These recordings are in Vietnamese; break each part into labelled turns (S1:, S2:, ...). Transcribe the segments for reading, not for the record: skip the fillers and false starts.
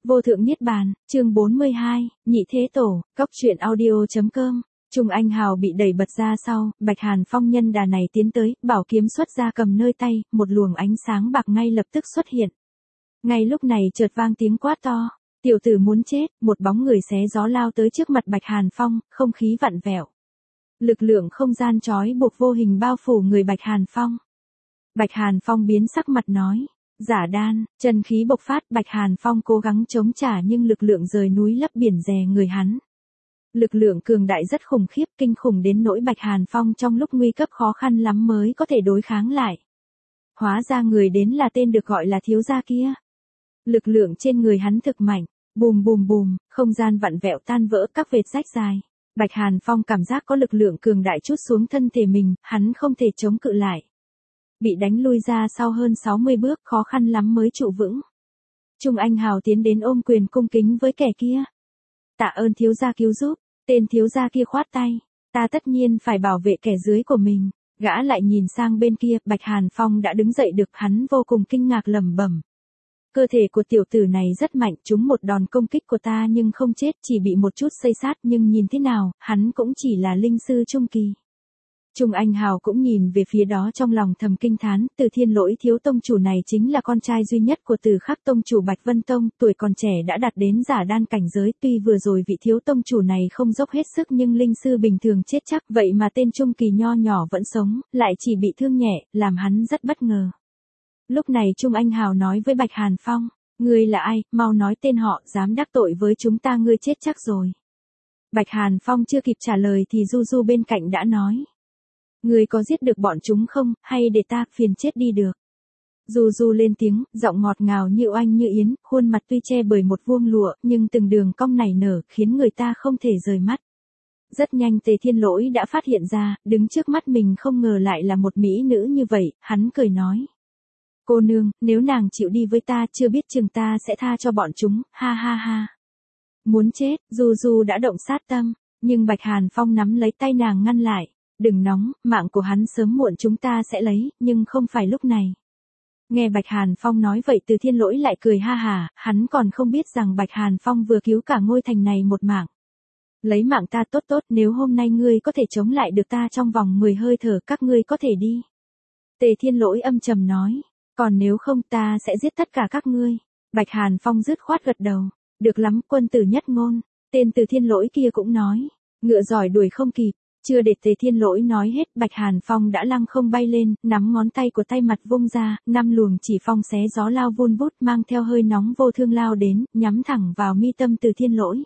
S1: Vô thượng niết bàn, chương 42, nhị thế tổ, cốc truyện audio.com. Trung Anh Hào bị đẩy bật ra sau, Bạch Hàn Phong nhân đà này tiến tới, bảo kiếm xuất ra cầm nơi tay, một luồng ánh sáng bạc ngay lập tức xuất hiện. Ngay lúc này chợt vang tiếng quát to, tiểu tử muốn chết, một bóng người xé gió lao tới trước mặt Bạch Hàn Phong, không khí vặn vẹo. Lực lượng không gian trói buộc vô hình bao phủ người Bạch Hàn Phong. Bạch Hàn Phong biến sắc mặt nói, giả đan, chân khí bộc phát. Bạch Hàn Phong cố gắng chống trả nhưng lực lượng rời núi lấp biển dè người hắn. Lực lượng cường đại rất khủng khiếp, kinh khủng đến nỗi Bạch Hàn Phong trong lúc nguy cấp khó khăn lắm mới có thể đối kháng lại. Hóa ra người đến là tên được gọi là thiếu gia kia. Lực lượng trên người hắn thực mạnh, bùm bùm bùm, không gian vặn vẹo tan vỡ các vệt rách dài. Bạch Hàn Phong cảm giác có lực lượng cường đại trút xuống thân thể mình, hắn không thể chống cự lại. Bị đánh lui ra sau hơn 60 bước, khó khăn lắm mới trụ vững. Trung Anh Hào tiến đến ôm quyền cung kính với kẻ kia. Tạ ơn thiếu gia cứu giúp. Tên thiếu gia kia khoát tay, ta tất nhiên phải bảo vệ kẻ dưới của mình. Gã lại nhìn sang bên kia, Bạch Hàn Phong đã đứng dậy được, hắn vô cùng kinh ngạc lẩm bẩm. Cơ thể của tiểu tử này rất mạnh, trúng một đòn công kích của ta nhưng không chết, chỉ bị một chút xây sát, nhưng nhìn thế nào, hắn cũng chỉ là linh sư trung kỳ. Trung Anh Hào cũng nhìn về phía đó trong lòng thầm kinh thán, Từ Thiên Lỗi thiếu tông chủ này chính là con trai duy nhất của Từ Khắc tông chủ Bạch Vân Tông, tuổi còn trẻ đã đạt đến giả đan cảnh giới, tuy vừa rồi vị thiếu tông chủ này không dốc hết sức nhưng linh sư bình thường chết chắc, vậy mà tên trung kỳ nho nhỏ vẫn sống, lại chỉ bị thương nhẹ, làm hắn rất bất ngờ. Lúc này Trung Anh Hào nói với Bạch Hàn Phong, ngươi là ai, mau nói tên họ, dám đắc tội với chúng ta ngươi chết chắc rồi. Bạch Hàn Phong chưa kịp trả lời thì Du Du bên cạnh đã nói. Ngươi có giết được bọn chúng không, hay để ta phiền chết đi được. Du Du lên tiếng, giọng ngọt ngào như oanh như yến, khuôn mặt tuy che bởi một vuông lụa, nhưng từng đường cong nảy nở, khiến người ta không thể rời mắt. Rất nhanh Tề Thiên Lỗi đã phát hiện ra, đứng trước mắt mình không ngờ lại là một mỹ nữ như vậy, hắn cười nói. Cô nương, nếu nàng chịu đi với ta chưa biết chừng ta sẽ tha cho bọn chúng, ha ha ha. Muốn chết, Du Du đã động sát tâm, nhưng Bạch Hàn Phong nắm lấy tay nàng ngăn lại. Đừng nóng, mạng của hắn sớm muộn chúng ta sẽ lấy, nhưng không phải lúc này. Nghe Bạch Hàn Phong nói vậy Từ Thiên Lỗi lại cười ha hả, hắn còn không biết rằng Bạch Hàn Phong vừa cứu cả ngôi thành này một mạng. Lấy mạng ta tốt tốt, nếu hôm nay ngươi có thể chống lại được ta trong vòng 10 hơi thở các ngươi có thể đi. Tề Thiên Lỗi âm trầm nói, còn nếu không ta sẽ giết tất cả các ngươi. Bạch Hàn Phong dứt khoát gật đầu, được lắm quân tử nhất ngôn, tên Từ Thiên Lỗi kia cũng nói, ngựa giỏi đuổi không kịp. Chưa để Tề Thiên Lỗi nói hết, Bạch Hàn Phong đã lăng không bay lên, nắm ngón tay của tay mặt vung ra, 5 luồng chỉ phong xé gió lao vun vút mang theo hơi nóng vô thương lao đến, nhắm thẳng vào mi tâm Từ Thiên Lỗi.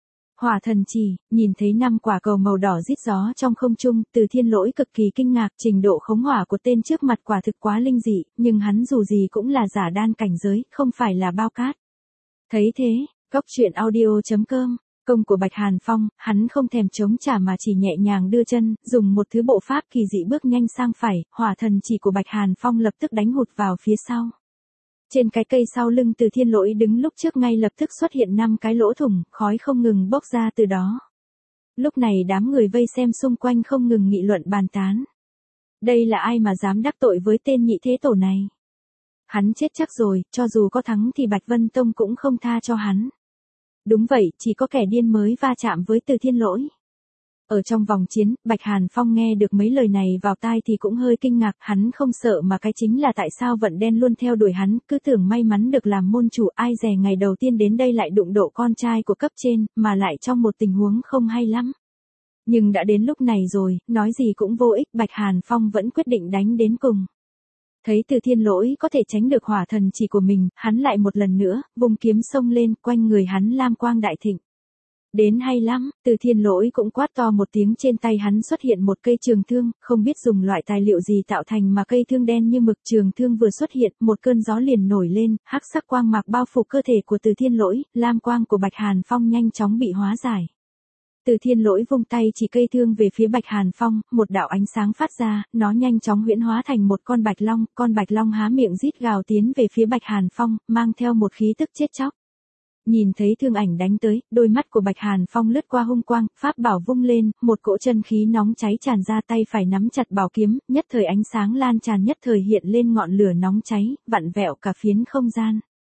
S1: Hỏa thần chỉ, nhìn thấy 5 quả cầu màu đỏ rít gió trong không trung, Từ Thiên Lỗi cực kỳ kinh ngạc, trình độ khống hỏa của tên trước mặt quả thực quá linh dị, nhưng hắn dù gì cũng là giả đan cảnh giới, không phải là bao cát. Thấy thế, cốc truyện audio.com. Công của Bạch Hàn Phong, hắn không thèm chống trả mà chỉ nhẹ nhàng đưa chân, dùng một thứ bộ pháp kỳ dị bước nhanh sang phải, hỏa thần chỉ của Bạch Hàn Phong lập tức đánh hụt vào phía sau. Trên cái cây sau lưng Từ Thiên Lỗi đứng lúc trước ngay lập tức xuất hiện 5 cái lỗ thủng, khói không ngừng bốc ra từ đó. Lúc này đám người vây xem xung quanh không ngừng nghị luận bàn tán. Đây là ai mà dám đắc tội với tên nhị thế tổ này? Hắn chết chắc rồi, cho dù có thắng thì Bạch Vân Tông cũng không tha cho hắn. Đúng vậy, chỉ có kẻ điên mới va chạm với Từ Thiên Lỗi. Ở trong vòng chiến, Bạch Hàn Phong nghe được mấy lời này vào tai thì cũng hơi kinh ngạc, hắn không sợ mà cái chính là tại sao vận đen luôn theo đuổi hắn, cứ tưởng may mắn được làm môn chủ, ai dè ngày đầu tiên đến đây lại đụng độ con trai của cấp trên, mà lại trong một tình huống không hay lắm. Nhưng đã đến lúc này rồi, nói gì cũng vô ích, Bạch Hàn Phong vẫn quyết định đánh đến cùng. Thấy Từ Thiên Lỗi có thể tránh được hỏa thần chỉ của mình, hắn lại một lần nữa, vùng kiếm xông lên, quanh người hắn lam quang đại thịnh. Đến hay lắm, Từ Thiên Lỗi cũng quát to một tiếng, trên tay hắn xuất hiện một cây trường thương, không biết dùng loại tài liệu gì tạo thành mà cây thương đen như mực, trường thương vừa xuất hiện, một cơn gió liền nổi lên, hắc sắc quang mạc bao phủ cơ thể của Từ Thiên Lỗi, lam quang của Bạch Hàn Phong nhanh chóng bị hóa giải. Từ Thiên Lỗi vung tay chỉ cây thương về phía Bạch Hàn Phong, một đạo ánh sáng phát ra, nó nhanh chóng huyễn hóa thành một con bạch long há miệng rít gào tiến về phía Bạch Hàn Phong, mang theo một khí tức chết chóc. Nhìn thấy thương ảnh đánh tới, đôi mắt của Bạch Hàn Phong lướt qua hung quang, pháp bảo vung lên, một cỗ chân khí nóng cháy tràn ra, tay phải nắm chặt bảo kiếm, nhất thời ánh sáng lan tràn, nhất thời hiện lên ngọn lửa nóng cháy, vặn vẹo cả phiến không gian.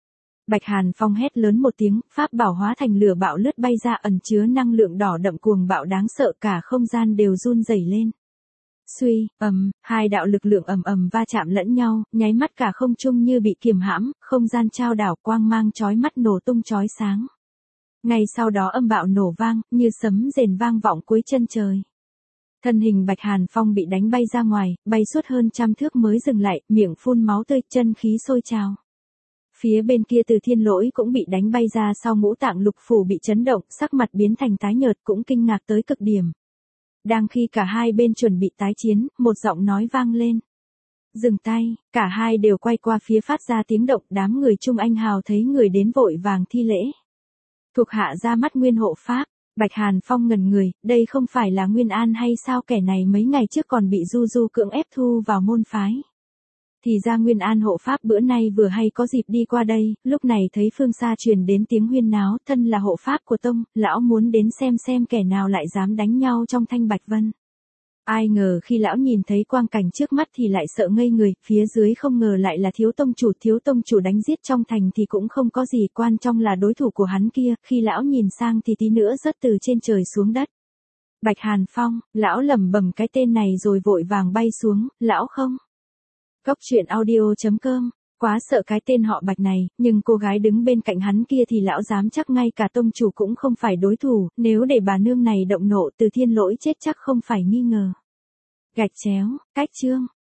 S1: Bạch Hàn Phong hét lớn một tiếng, pháp bảo hóa thành lửa bạo lướt bay ra ẩn chứa năng lượng đỏ đậm cuồng bạo đáng sợ, cả không gian đều run rẩy lên. Suy, hai đạo lực lượng ầm ầm va chạm lẫn nhau, nháy mắt cả không trung như bị kiềm hãm, không gian trao đảo, quang mang chói mắt nổ tung chói sáng. Ngay sau đó âm bạo nổ vang, như sấm rền vang vọng cuối chân trời. Thân hình Bạch Hàn Phong bị đánh bay ra ngoài, bay suốt hơn 100 thước mới dừng lại, miệng phun máu tươi, chân khí sôi trào. Phía bên kia Từ Thiên Lỗi cũng bị đánh bay ra sau, ngũ tạng lục phủ bị chấn động, sắc mặt biến thành tái nhợt, cũng kinh ngạc tới cực điểm. Đang khi cả hai bên chuẩn bị tái chiến, một giọng nói vang lên. Dừng tay, cả hai đều quay qua phía phát ra tiếng động, đám người Trung Anh Hào thấy người đến vội vàng thi lễ. Thuộc hạ ra mắt Nguyên hộ pháp. Bạch Hàn Phong ngẩn người, đây không phải là Nguyên An hay sao, kẻ này mấy ngày trước còn bị Du Du cưỡng ép thu vào môn phái. Thì ra Nguyên An hộ pháp bữa nay vừa hay có dịp đi qua đây, lúc này thấy phương xa truyền đến tiếng huyên náo, thân là hộ pháp của tông, lão muốn đến xem kẻ nào lại dám đánh nhau trong Thanh Bạch Vân. Ai ngờ khi lão nhìn thấy quang cảnh trước mắt thì lại sợ ngây người, phía dưới không ngờ lại là thiếu tông chủ đánh giết trong thành thì cũng không có gì, quan trọng là đối thủ của hắn kia, khi lão nhìn sang thì tí nữa rớt từ trên trời xuống đất. Bạch Hàn Phong, lão lẩm bẩm cái tên này rồi vội vàng bay xuống, lão không. Cốc truyện audio.com, quá sợ cái tên họ Bạch này, nhưng cô gái đứng bên cạnh hắn kia thì lão dám chắc ngay cả tông chủ cũng không phải đối thủ, nếu để bà nương này động nộ Từ Thiên Lỗi chết chắc không phải nghi ngờ. Gạch chéo, cách chương.